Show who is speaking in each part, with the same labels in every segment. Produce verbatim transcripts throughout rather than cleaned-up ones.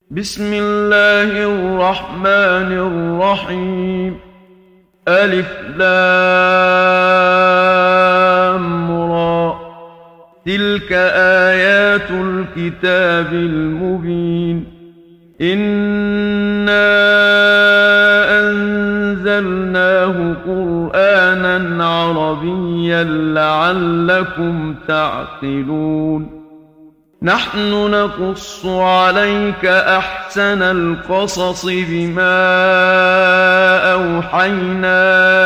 Speaker 1: بسم الله الرحمن الرحيم. ألف لام را. تلك آيات الكتاب المبين. إنا أنزلناه قرآنا عربيا لعلكم تعقلون. نحن نقص عليك أحسن القصص بما أوحينا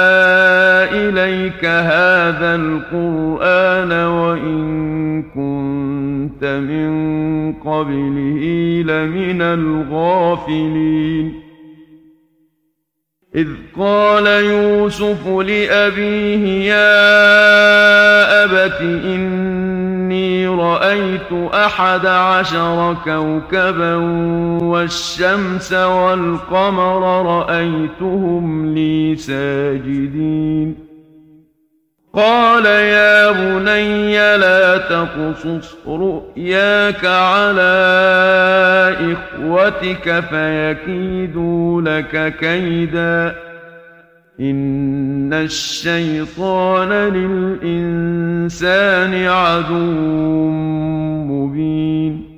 Speaker 1: إليك هذا القرآن وإن كنت من قبله لمن الغافلين. إذ قال يوسف لأبيه يا أبت إني رأيت أحد عشر كوكبا والشمس والقمر رأيتهم لي ساجدين. قال يا بني لا تقصص رؤياك على إخوتك فيكيدوا لك كيدا إن الشيطان للإنسان عدو مبين.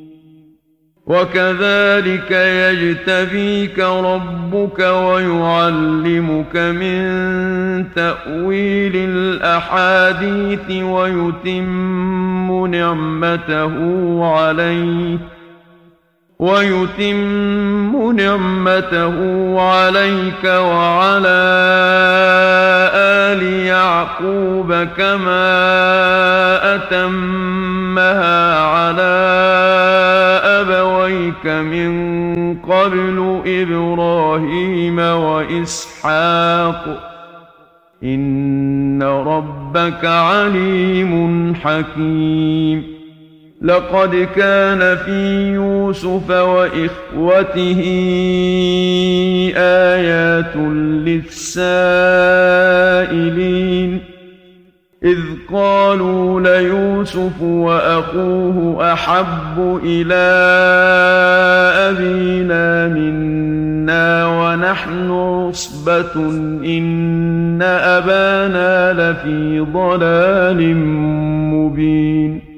Speaker 1: وكذلك يجتبيك ربك ويعلمك من تأويل الأحاديث ويتم نعمته عليك ويتم نعمته عليك وعلى آل يعقوب كما أتمها على أبويك من قبل إبراهيم وإسحاق إن ربك عليم حكيم. لقد كان في يوسف وإخوته آيات للسائلين إذ قالوا ليوسف وأخوه أحب إلى أبينا منا ونحن عصبة إن أبانا لفي ضلال مبين.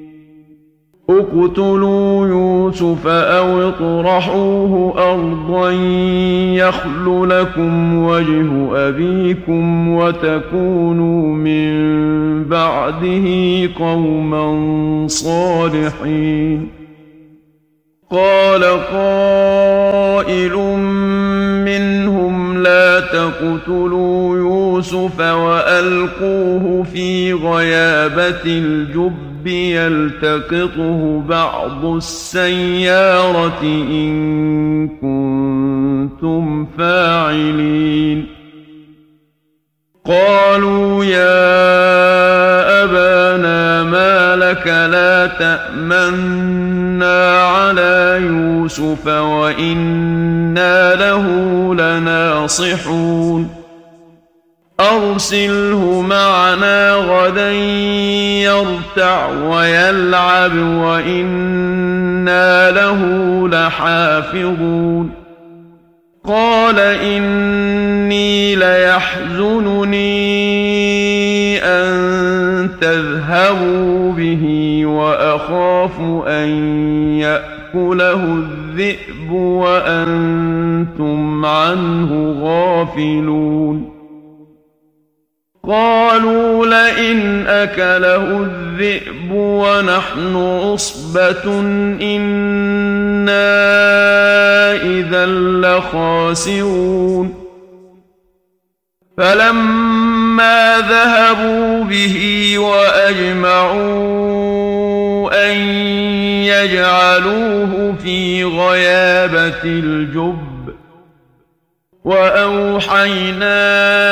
Speaker 1: اقتلوا يوسف أو اطرحوه أرضا يخل لكم وجه أبيكم وتكونوا من بعده قوما صالحين. قال قائل منهم لا تقتلوا يوسف وألقوه في غيابة الجب يلتقطه بعض السيارة إن كنتم فاعلين. قالوا يا أبانا ما لك لا تأمنا على يوسف وإنا له لناصحون. أرسله معنا غدا يرتع ويلعب وإنا له لحافظون. قال إني ليحزنني أن تذهبوا به وأخاف أن يأكله الذئب وأنتم عنه غافلون. قالوا لئن أكله الذئب ونحن عصبة إنا إذا لخاسرون. فلما ذهبوا به وأجمعوا أن يجعلوه في غيابة الجب وأوحينا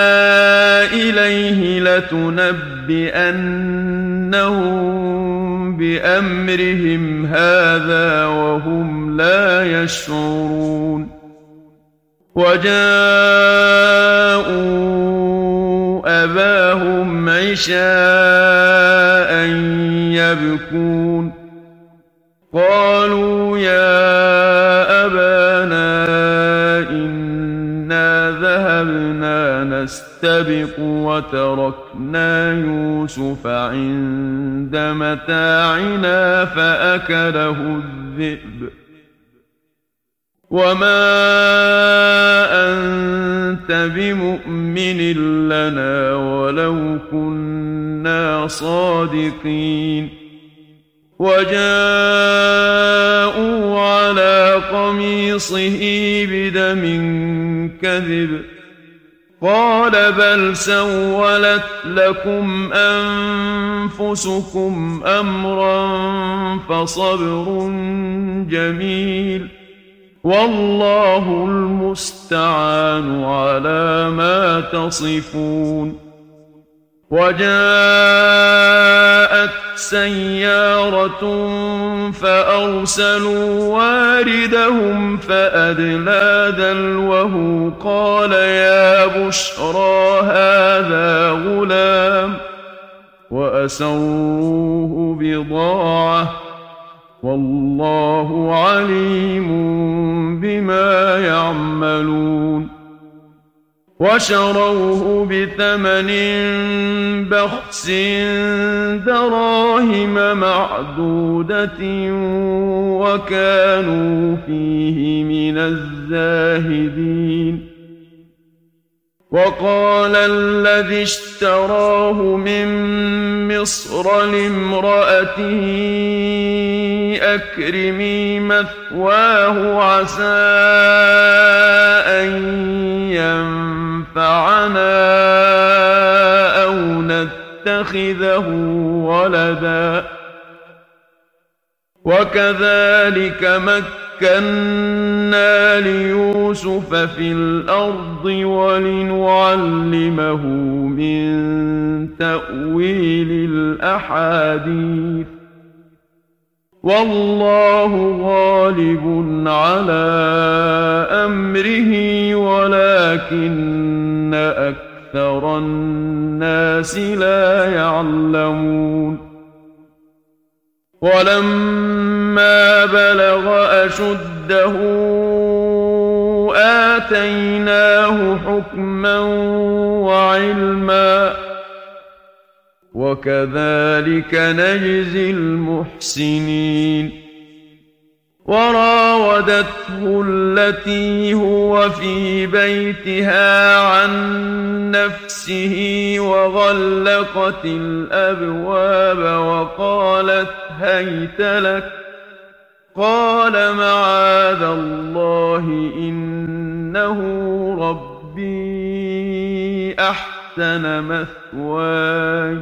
Speaker 1: إليه لتنبئنهم بأمرهم هذا وهم لا يشعرون. وجاءوا أباهم عشاء يبكون. قالوا يا أبانا نستبق وتركنا يوسف عند متاعنا فأكله الذئب وما أنت بمؤمن لنا ولو كنا صادقين وجاءوا على قميصه بدم كذب قال بل سولت لكم أنفسكم أمرا فصبر جميل والله المستعان على ما تصفون وجاءت سيارة فأرسلوا واردهم فأدلى دلوه قال يا بشرى هذا غلام وأسروه بضاعة والله عليم بما يعملون وشروه بثمن بخس دراهم معدودة وكانوا فيه من الزاهدين وقال الذي اشتراه من مصر لامرأته أكرمي مثواه عسى أن ينفعنا أو نتخذه ولدا وكذلك مكنا ليوسف في الأرض ولنعلمه من تأويل الأحاديث والله غالب على أمره ولكن أكثر الناس لا يعلمون ولما بلغ أشده آتيناه حكما وعلما وكذلك نجزي المحسنين وراودته التي هو في بيتها عن نفسه وغلقت الأبواب وقالت هيت لك قال معاذ الله إنه ربي أحسن مثواي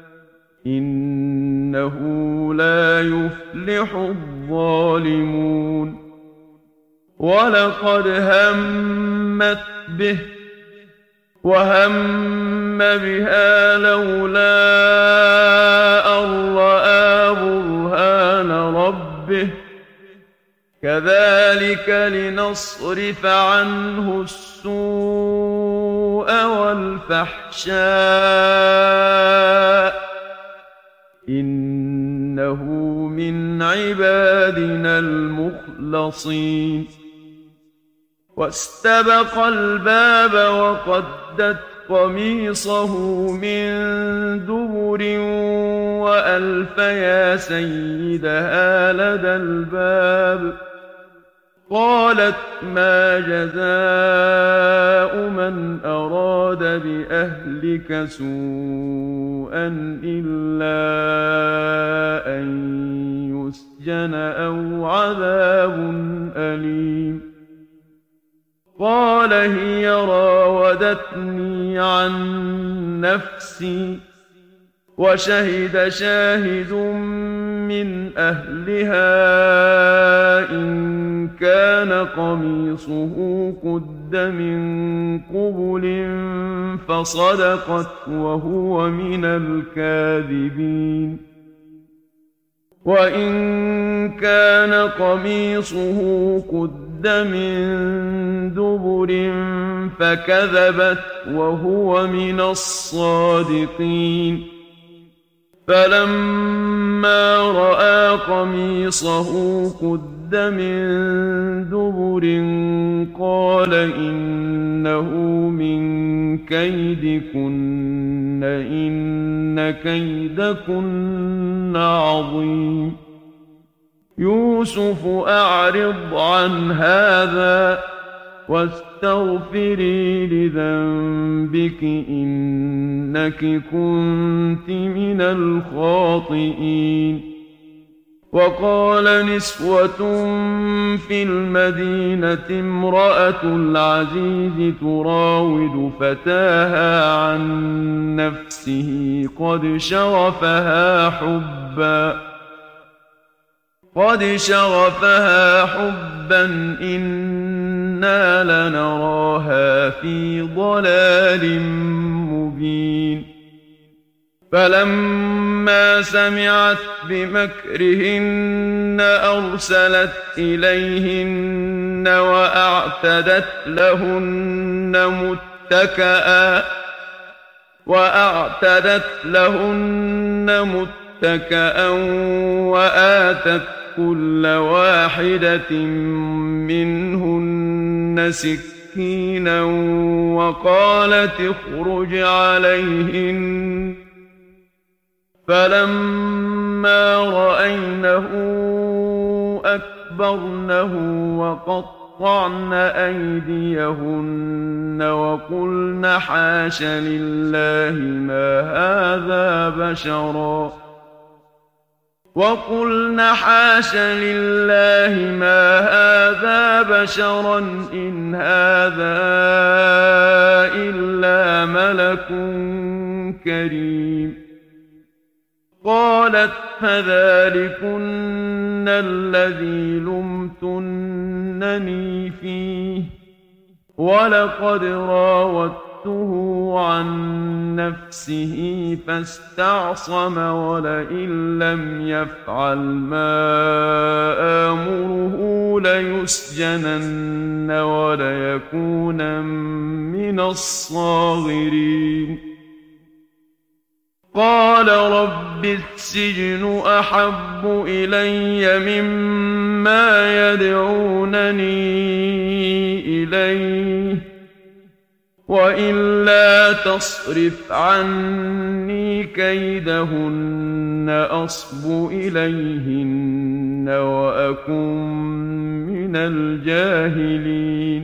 Speaker 1: إنه لا يفلح الظالمون ولقد همت به وهم بها لولا أن رأى برهان ربه كذلك لنصرف عنه السوء والفحشاء إنه من عبادنا المخلصين واستبق الباب وقدت قميصه من دبر وألف يا سيدها لدى الباب قالت ما جزاء من أراد بأهلك سوءا إلا أن يسجن أو عذاب أليم قال هي راودتني عن نفسي وشهد شاهد من أهلها إن كان قميصه قد من قبل فصدقت وهو من الكاذبين وإن كان قميصه قد من دبر فكذبت وهو من الصادقين فلما رأى قميصه قد من دبر قال إنه من كيدكن إن كيدكن عظيم. يوسف أعرض عن هذا واستغفري لذنبك إنك كنت من الخاطئين. وقال نسوة في المدينة امرأة العزيز تراود فتاها عن نفسه قد شغفها حبا قد شغفها حبا إنا لنراها في ضلال مبين. فلما سمعت بمكرهن أرسلت إليهن وأعتدت لهن متكئا وأعتدت لهن متكئا وآتت كل واحدة منهن سكينا وقالت اخرج عليهن. فلما رأينه أكبرنه وقطعن أيديهن وقلن حاش لله ما هذا بشرا وقلن حاش لله ما هذا بشرا إن هذا إلا ملك كريم. قالت فذلكن الذي لمتنني فيه ولقد راودته عن نفسه فاستعصم ولئن لم يفعل ما آمره ليسجنن وليكونن من الصاغرين. قال رب السجن أحب إلي مما يدعونني إليه وإلا تصرف عني كيدهن أصب إليهن وأكن من الجاهلين.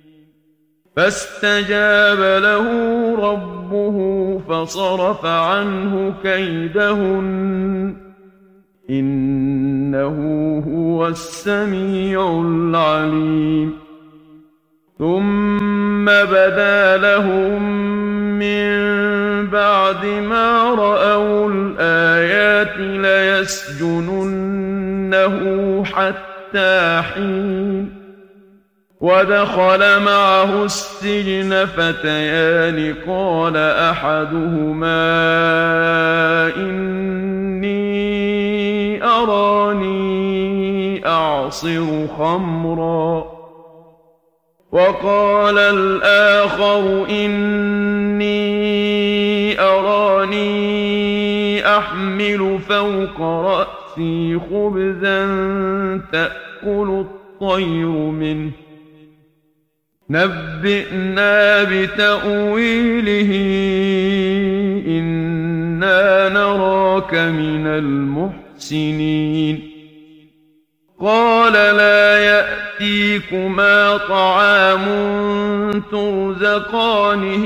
Speaker 1: فاستجاب له ربه فصرف عنه كيدهن إنه هو السميع العليم. ثم بدا لهم من بعد ما رأوا الآيات ليسجننه حتى حين. ودخل معه السجن فتيان قال أحدهما إني أراني أعصر خمرا وقال الآخر إني أراني أحمل فوق رأسي خبزا تأكل الطير منه نبئنا بتأويله إنا نراك من المحسنين. قال لا يأتيكما طعام ترزقانه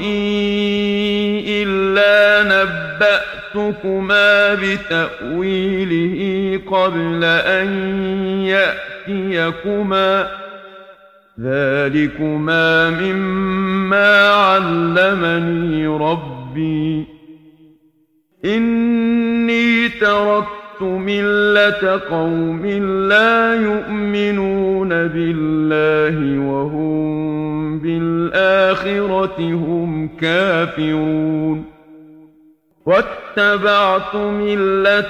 Speaker 1: إلا نبأتكما بتأويله قبل أن يأتيكما ذلكما مما علمني ربي إني تركت ملة قوم لا يؤمنون بالله وهم بالآخرة هم كافرون. واتبعت ملة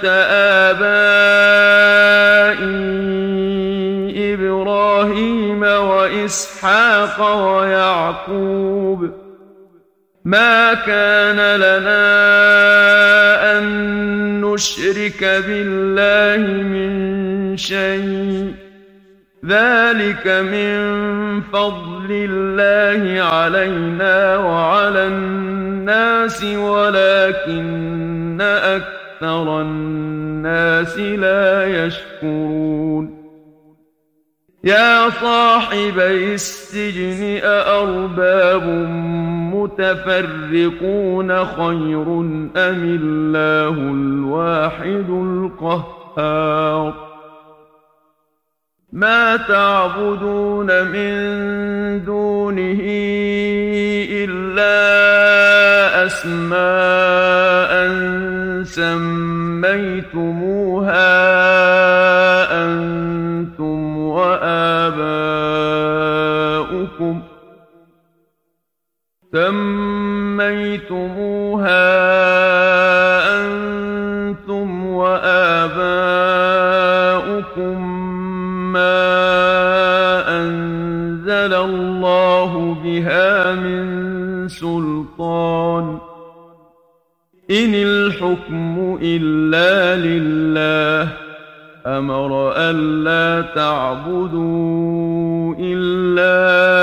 Speaker 1: آبائي إبراهيم وإسحاق ويعقوب ما كان لنا أن نشرك بالله من شيء ذلك من فضل الله علينا وعلى الناس ولكن أكثر الناس لا يشكرون يا صاحبي السجن أأرباب متفرقون خير أم الله الواحد القهار ما تعبدون من دونه إلا أسماء سميتموها أنتم وآباؤكم سميتموها أنتم وآباؤكم ما أنزل الله بها من سلطان إن الحكم إلا لله أمر ألا تعبدوا إلا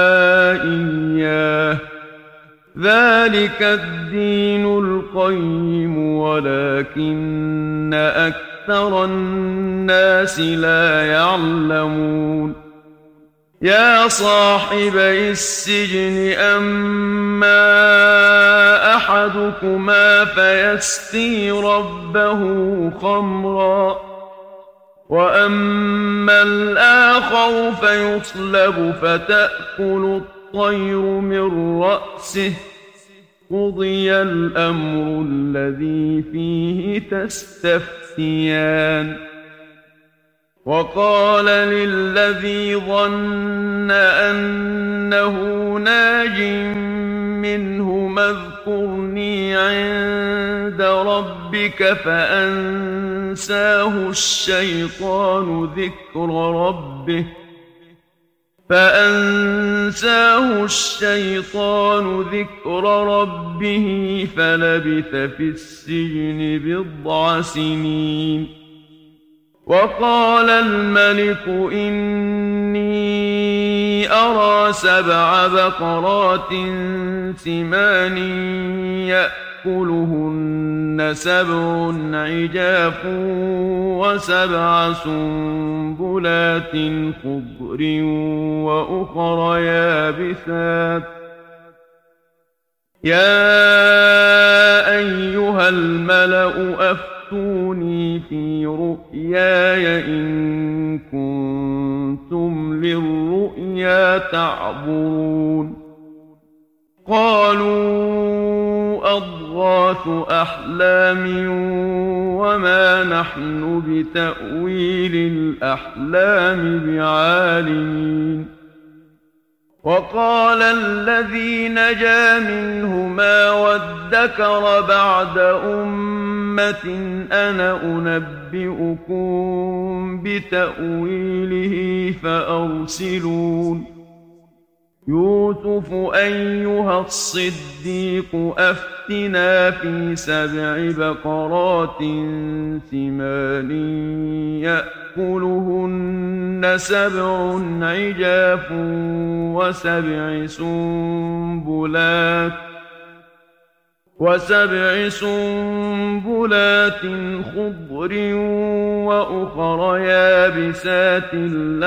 Speaker 1: إياه ذلك الدين القيم ولكن أكثر الناس لا يعلمون يا صاحبي السجن أما أحدكما فيسقي ربه خمرا وأما الآخر فيصلب فتأكل الطير من رأسه قضي الأمر الذي فيه تستفتيان وقال للذي ظن أنه ناج منهما اذكرني عند ربك فأنساه الشيطان ذكر ربه فأنساه الشيطان ذكر ربه فلبث في السجن بضع سنين وقال الملك إني أرى سبع بقرات سمان يأكلهن سبع عجاف وسبع سنبلات خضر وأخر يابسات يا أيها الملأ أفتوني في رؤياي إن كنتم للرؤيا تعبرون قالوا أضغاث أحلام وما نحن بتأويل الأحلام بعالمين وقال الذي نجا منهما وادكر بعد أمة أنا أنبئكم بتأويله فأرسلون يوسف أيها الصديق أفتنا في سبع بقرات سمان يأكلهن سبع عجاف وسبع سنبلات وسبع سنبلات خضر وأخر يابسات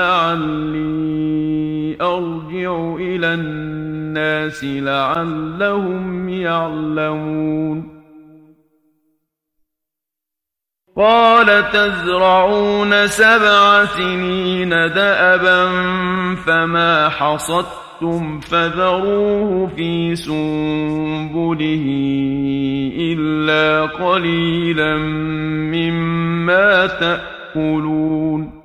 Speaker 1: لعلي أرجع إلى الناس لعلهم يعلمون قال تزرعون سبع سنين دأبا فما حصدتم فذروه في سنبله إلا قليلا مما تأكلون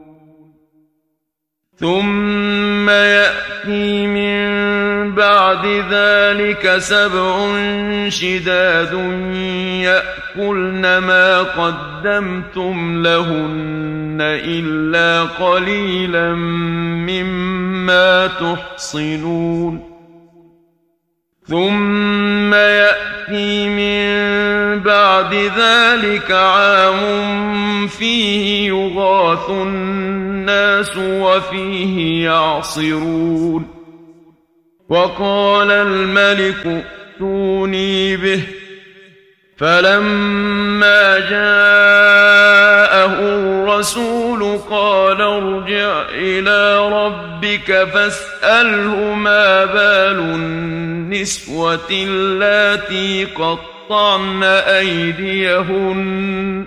Speaker 1: ثم يأتي من بعد ذلك سبع شداد يأكلن ما قدمتم لهن إلا قليلا مما تحصنون ثم يأتي من بعد ذلك عام فيه يغاث الناس وفيه يعصرون وقال الملك ائتوني به فلما جاءه الرسول قال ارجع إلى ربك فاسأله ما بال النسوة اللاتي قطعن أيديهن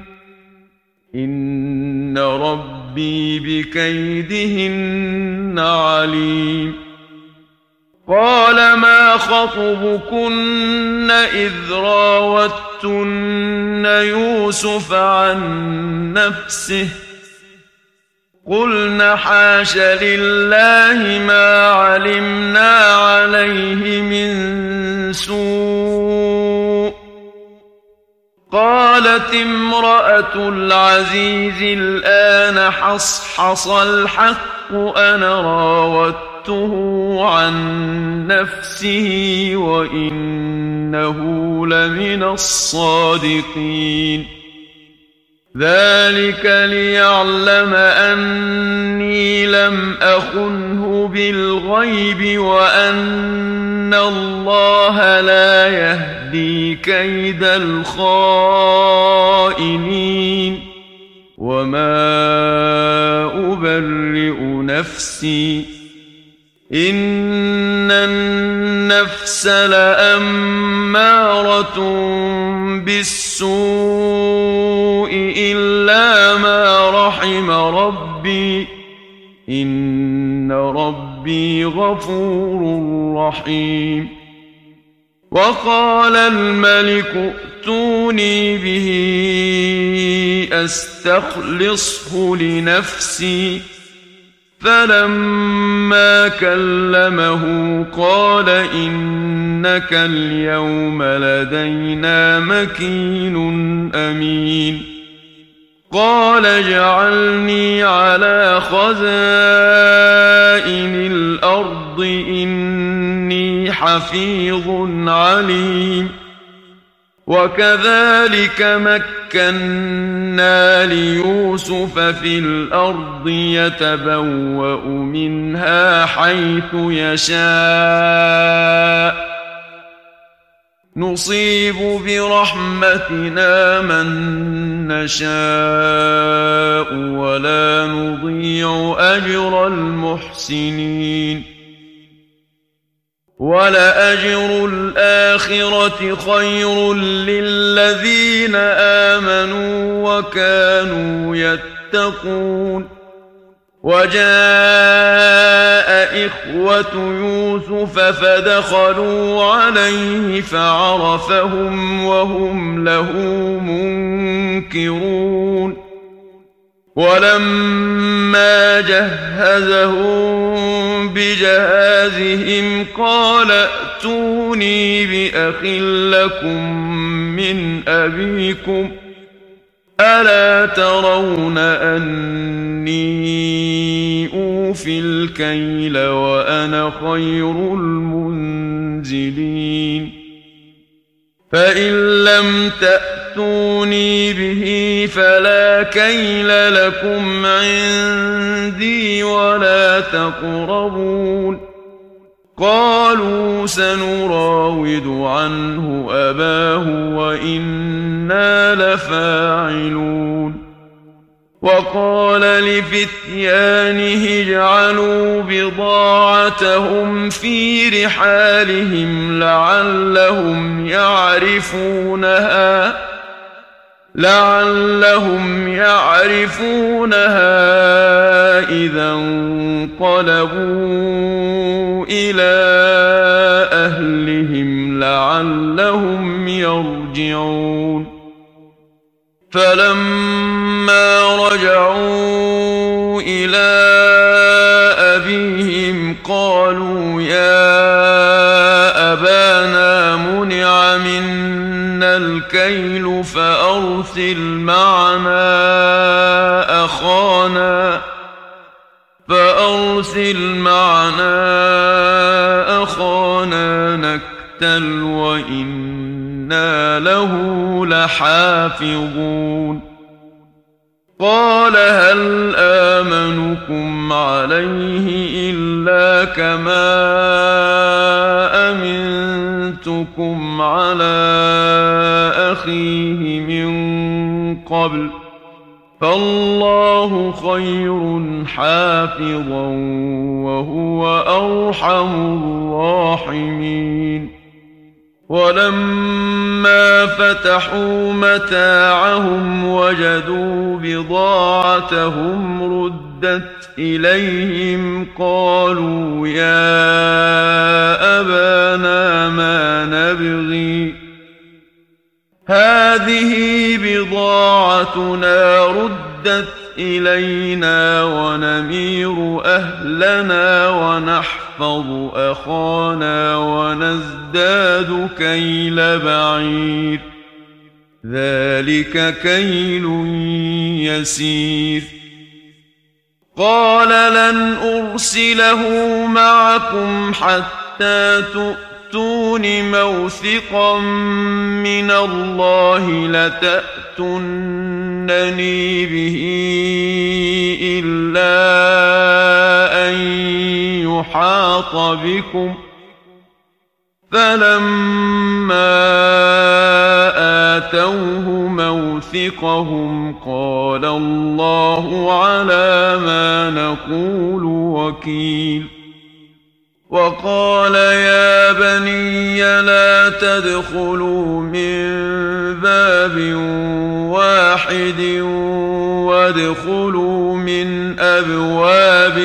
Speaker 1: إن ربي بكيدهن عليم قال ما خطبكن إذ راوتن يوسف عن نفسه قلن حاش لله ما علمنا عليه من سوء قالت امرأة العزيز الآن حصحص الحق أنا راودته عن نفسه وإنه لمن الصادقين ذلك ليعلم أني لم أخنه بالغيب وأن الله لا يهدي كيد الخائنين وما أبرئ نفسي إن النفس لأمارة بالسوء إلا ما رحم ربي إن ربي غفور رحيم وقال الملك ائتوني به أستخلصه لنفسي فلما كلمه قال إنك اليوم لدينا مكين أمين قال اجعلني على خزائن الأرض إني حفيظ عليم وكذلك مكنا ليوسف في الأرض يتبوأ منها حيث يشاء نصيب برحمتنا من نشاء ولا نضيع أجر المحسنين ولأجر الآخرة خير للذين آمنوا وكانوا يتقون وجاء إخوة يوسف فدخلوا عليه فعرفهم وهم له منكرون ولما جهزهم بجهازهم قال ائتوني بأخ لكم من أبيكم ألا ترون أني أوفي الكيل وأنا خير المنزلين فإن لم تأتوني به فلا كيل لكم عندي ولا تقربون قالوا سنراود عنه أباه وإنا لفاعلون وقال لفتيانه اجعلوا بضاعتهم في رحالهم لعلهم يعرفونها لعلهم يعرفونها إذا انقلبوا إلى أهلهم لعلهم يرجعون فلما رجعوا إلى أبيهم قالوا يا أبانا منع منا الكيل فأرسل معنا أخانا فأرسل معنا أخانا نكتل وإنا له لحافظون قال هل آمنكم عليه إلا كما أمنتكم على أخيه من قبل فالله خير حافظا وهو أرحم الراحمين. ولما فتحوا متاعهم وجدوا بضاعتهم ردت إليهم قالوا يا أبانا ما نبغي هذه بضاعتنا ردت إلينا ونمير أهلنا ونحفظ أخانا ونزداد كيل بعير ذلك كيل يسير. قال لن أرسله معكم حتى تؤتون موثقا من الله لتأتونني به إلا أن يحاط بكم فلما آتوه موثقهم قال الله على ما نقول وكيل. وقال يا بني لا تدخلوا من باب واحد وادخلوا من أبواب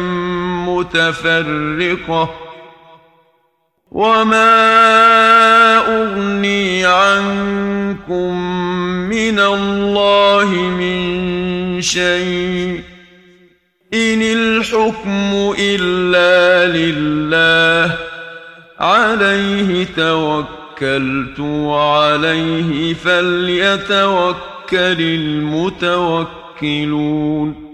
Speaker 1: متفرقة وما أغني عنكم من الله من شيء إن الحكم إلا لله عليه توكلت وعليه فليتوكل المتوكلون.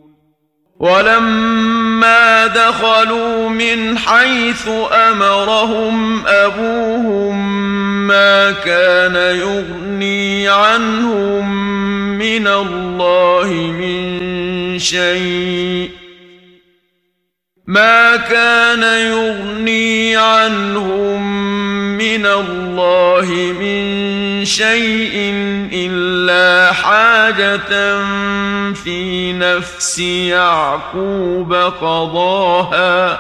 Speaker 1: ولما دخلوا من حيث أمرهم أبوهم ما كان يغني عنهم من الله من شيء ما كان يغني عنهم من الله من شيء إلا حاجة في نفس يعقوب قضاها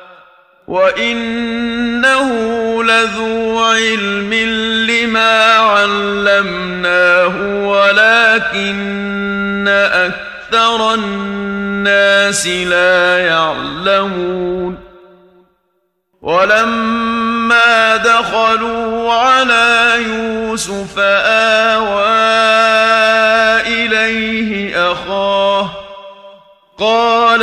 Speaker 1: وإنه لذو علم لما علمناه ولكن أكثر الناس لا يعلمون. ولما دخلوا على يوسف آوى إليه أخاه قال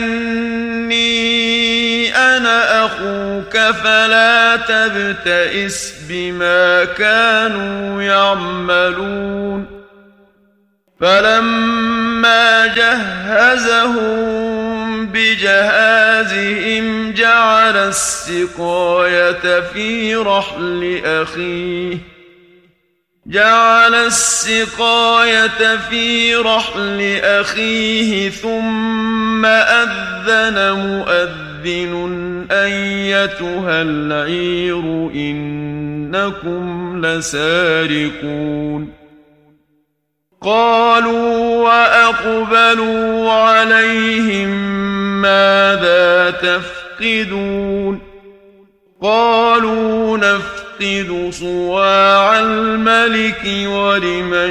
Speaker 1: إني أنا أخوك فلا تبتئس بما كانوا يعملون. فلما جهزهم بجهازهم جعل السقاية في رحل أخيه جعل السقاية في رحل أخيه ثم أذن مؤذن أيتها العير إنكم لسارقون. قالوا وأقبلوا عليهم ماذا تفقدون قالوا نفقد صواع الملك ولمن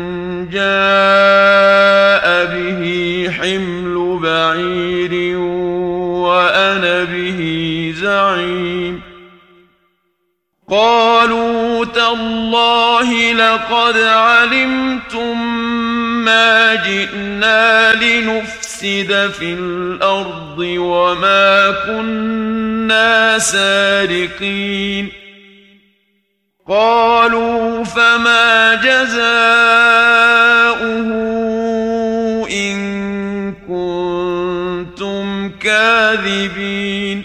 Speaker 1: جاء به حمل بعير وأنا به زعيم. قالوا تالله لقد علمتم ما جئنا لنفسد في الأرض وما كنا سارقين. قالوا فما جزاؤه إن كنتم كاذبين.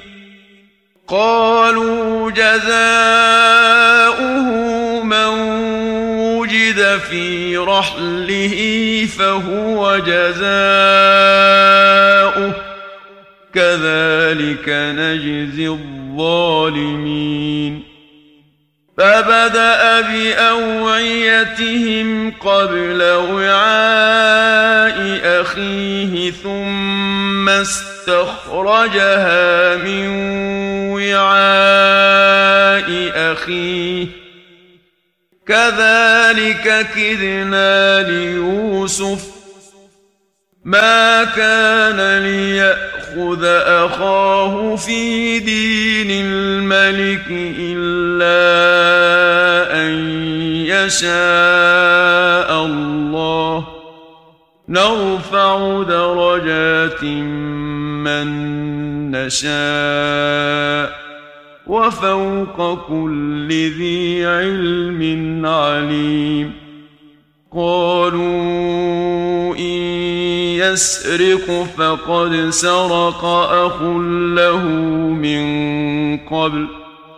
Speaker 1: قالوا جزاؤه من وجد في رحله فهو جزاؤه كذلك نجزي الظالمين فبدأ بأوعيتهم قبل وعاء أخيه ثم استخرجها من وعاء أخيه كذلك كدنا ليوسف ما كان ليأخذ أخاه في دين الملك إلا أن يشاء الله نرفع درجات من نشاء وفوق كل ذي علم عليم قالوا إن يسرق فقد سرق أخ له من قبل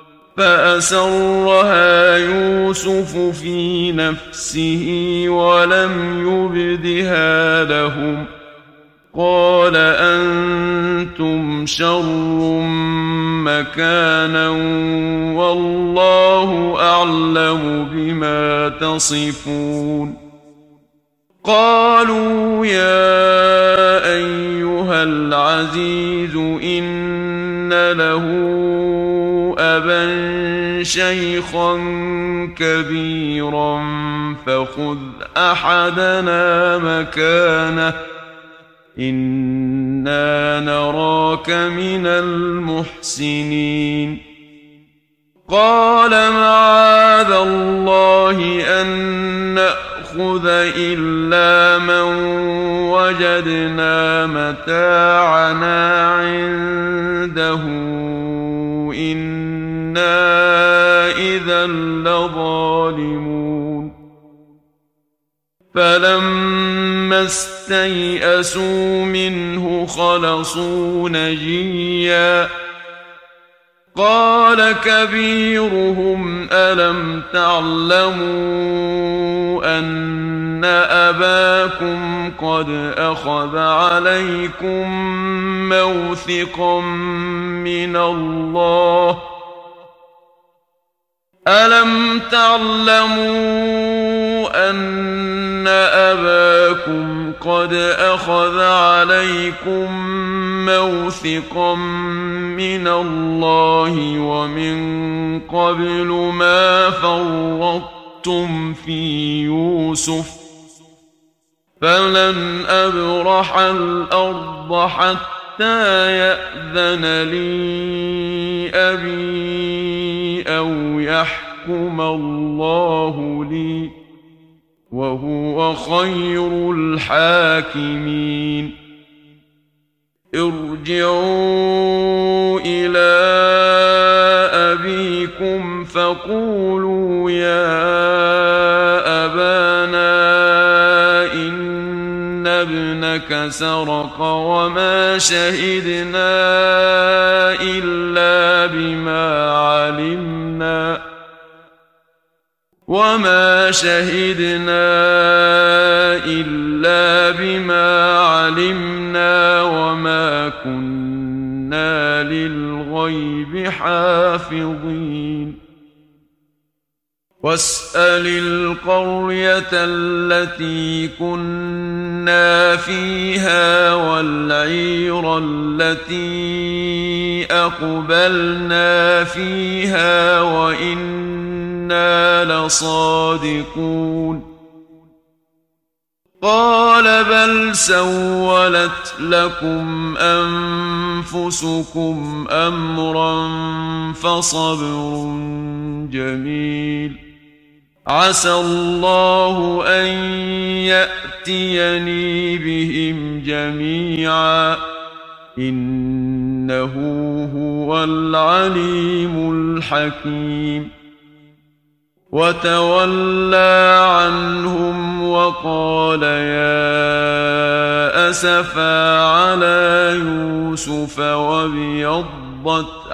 Speaker 1: فأسرها يوسف في نفسه ولم يبدها لهم قال أنتم شر مكانا والله أعلم بما تصفون قالوا يا أيها العزيز إن له أبا شيخا كبيرا فخذ أحدنا مكانه إنا نراك من المحسنين قال معاذ الله أن نأخذ إلا من وجدنا متاعنا عنده إنا إذا لظالمون فلما استيئسوا منه خلصوا نجيا قال كبيرهم ألم تعلموا أن أباكم قد أخذ عليكم موثقا من الله ألم تعلموا أن أباكم قد أخذ عليكم موثقا من الله ومن قبل ما فرطتم في يوسف فلن أبرح الأرض حتى يأذن لي أبي أو يحكم الله لي وهو خير الحاكمين ارجعوا إلى أبيكم فقولوا يا أبانا إن ابنك سرق وما شهدنا إلا بما علمنا وما شهدنا إلا بما علمنا وما كنا للغيب حافظين واسأل القرية التي كنا فيها والعير التي أقبلنا فيها وإنا لصادقون قال بل سولت لكم أنفسكم أمرا فصبر جميل عسى الله أن يأتيني بهم جميعا إنه هو العليم الحكيم وتولى عنهم وقال يا أسفا على يوسف وابيضت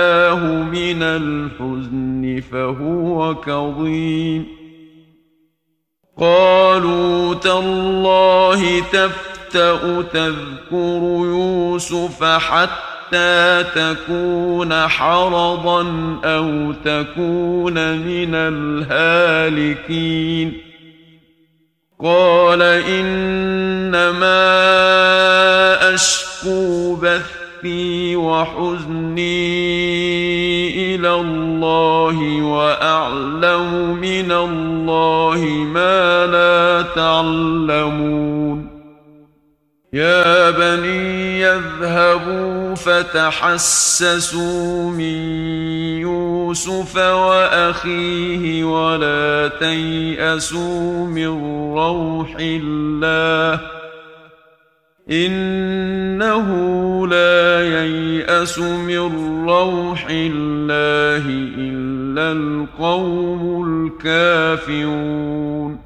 Speaker 1: عيناه من الحزن فهو كظيم قالوا تالله تفتأ تذكر يوسف حتى تكون حرضا أو تكون من الهالكين قال إنما أشكو بثي وحزني إلى الله وأعلم من الله ما لا تعلمون يا بني يذهبوا فتحسسوا من يوسف وأخيه ولا تيأسوا من روح الله إنه لا ييأس من روح الله إلا القوم الكافرون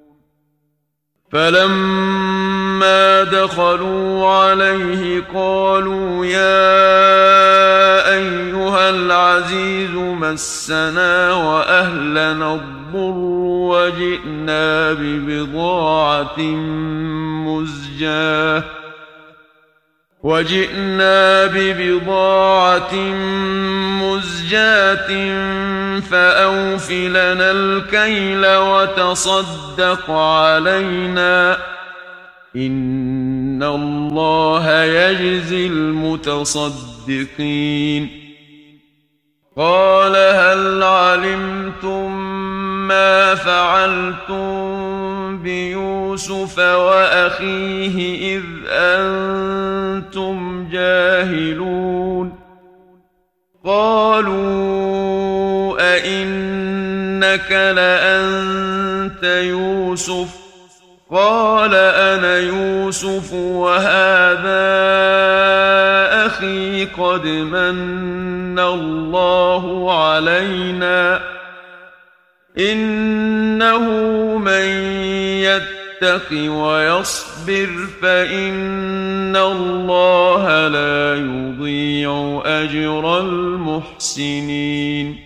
Speaker 1: فلما دخلوا عليه قالوا يا أيها العزيز مسنا وأهلنا الضر وجئنا ببضاعة مزجاة وجئنا ببضاعة مزجاة فأوف لنا الكيل وتصدق علينا إن الله يجزي المتصدقين قال هل علمتم ما فعلتم بيوسف وأخيه إذ أنتم جاهلون قالوا أئنك لأنت يوسف قال أنا يوسف وهذا أخي قد من الله علينا إنه من يتق ويصبر فإن الله لا يضيع أجر المحسنين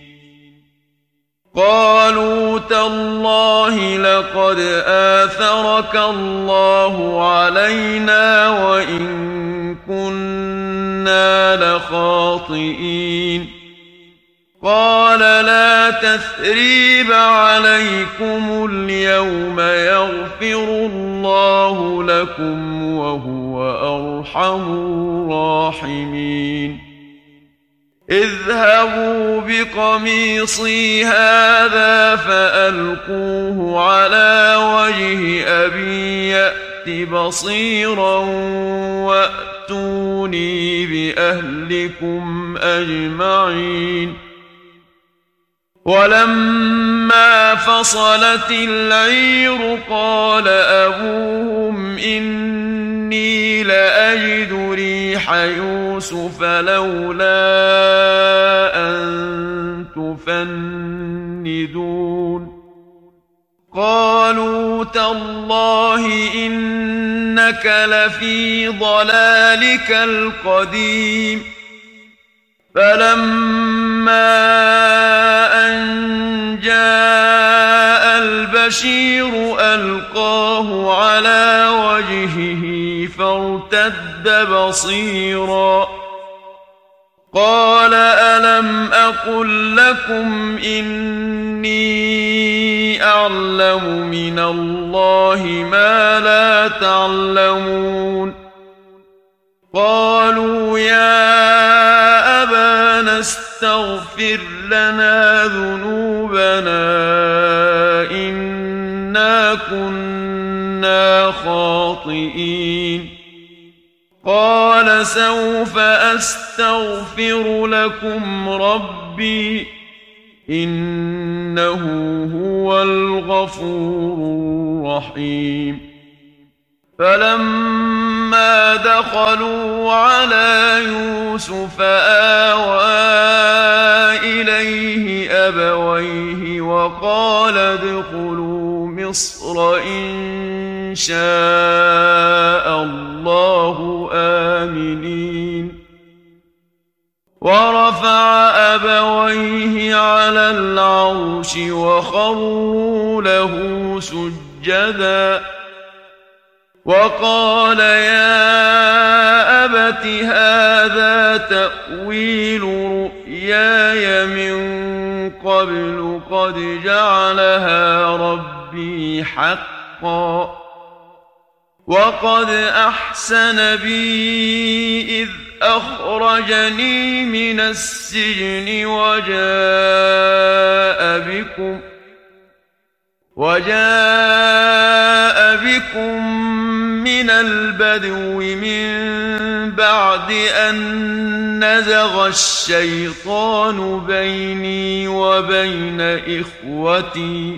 Speaker 1: قالوا تالله لقد آثرك الله علينا وإن كنا لخاطئين قال لا تثريب عليكم اليوم يغفر الله لكم وهو أرحم الراحمين اذهبوا بقميصي هذا فألقوه على وجه أبي يأت بصيرا وأتوني بأهلكم أجمعين ولما فصلت العير قال أبوهم إني لأجد ريح يوسف لولا أن تفندون قالوا تالله إنك لفي ضلالك القديم فلما أن جاء البشير ألقاه على وجهه فارتد بصيرا قال ألم أقل لكم إني أعلم من الله ما لا تعلمون قالوا يا أبانا استغفر لنا ذنوبنا إنا كنا خاطئين قال سوف أستغفر لكم ربي إنه هو الغفور الرحيم فلما دخلوا على يوسف آوى إليه أبويه وقال ادخلوا مصر إن شاء الله آمنين ورفع أبويه على العرش وخروا له سجدا سجدا وقال يا أبت هذا تأويل رؤياي من قبل قد جعلها ربي حقا وقد أحسن بي إذ أخرجني من السجن وجاء بكم وجاء بكم من البدو من بعد أن نزغ الشيطان بيني وبين إخوتي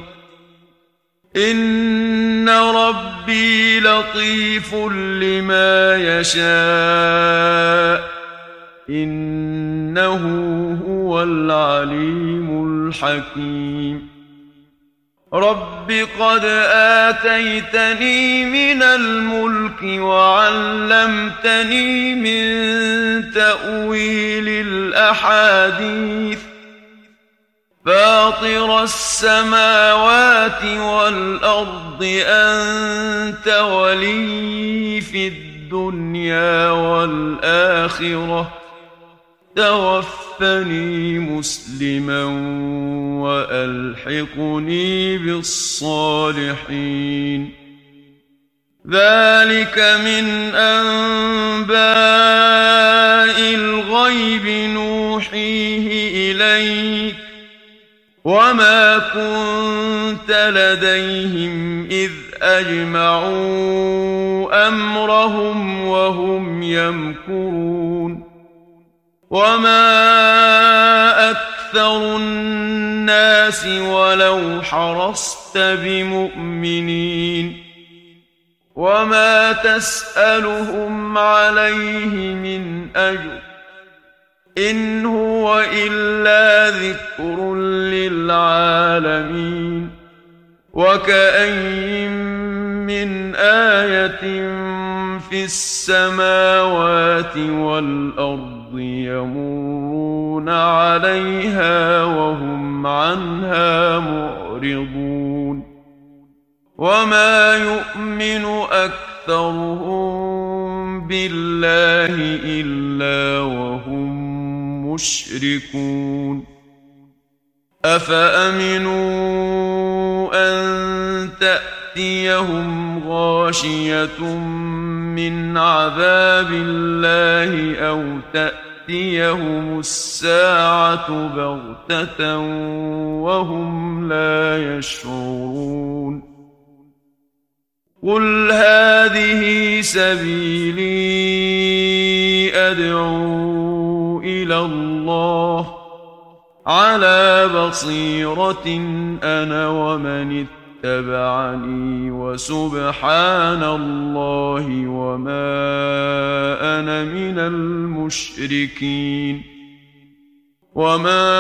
Speaker 1: إن ربي لطيف لما يشاء إنه هو العليم الحكيم رب قد آتيتني من الملك وعلمتني من تأويل الأحاديث فاطر السماوات والأرض أنت ولي في الدنيا والآخرة توفني مسلما وألحقني بالصالحين ذلك من أنباء الغيب نوحيه إليك وما كنت لديهم إذ أجمعوا أمرهم وهم يمكرون وما أكثر الناس ولو حرصت بمؤمنين وما تسألهم عليه من أجر إن هو إلا ذكر للعالمين وكأين من آية في السماوات والأرض يمرون عليها وهم عنها معرضون وما يؤمن أكثرهم بالله إلا وهم مشركون أفأمنوا أن تأتيهم غاشية من عذاب الله أو تأتيهم الساعة بغتة وهم لا يشعرون قل هذه سبيلي أدعو إلى الله على بصيرة أنا ومن اتبعني وسبحان الله وما أنا من المشركين وما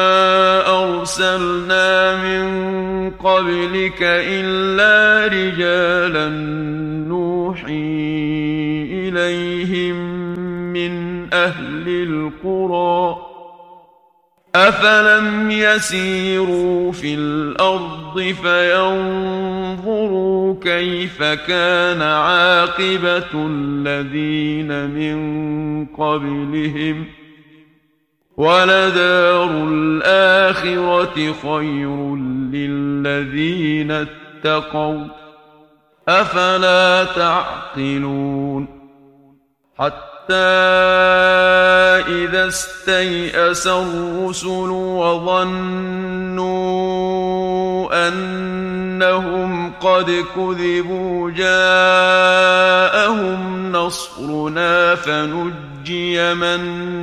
Speaker 1: أرسلنا من قبلك إلا رجالا نوحي إليهم من أهل القرى أفلم يسيروا في الأرض فينظروا كيف كان عاقبة الذين من قبلهم ولدار الآخرة خير للذين اتقوا أفلا تعقلون حتى إذا استيأس الرسل وظنوا أنهم قد كذبوا جاءهم نصرنا فنجي من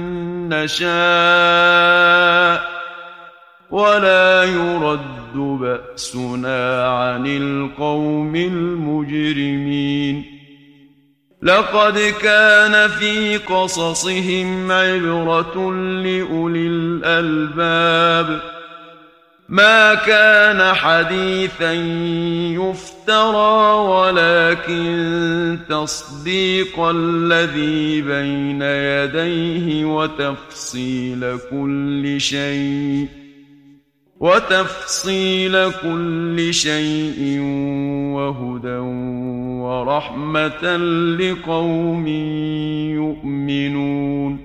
Speaker 1: نشاء ولا يرد بأسنا عن القوم المجرمين لقد كان في قصصهم عبرة لأولي الألباب ما كان حديثا يفترى ولكن تصديق الذي بين يديه وتفصيل كل شيء وتفصيل كل شيء وهدى ورحمة لقوم يؤمنون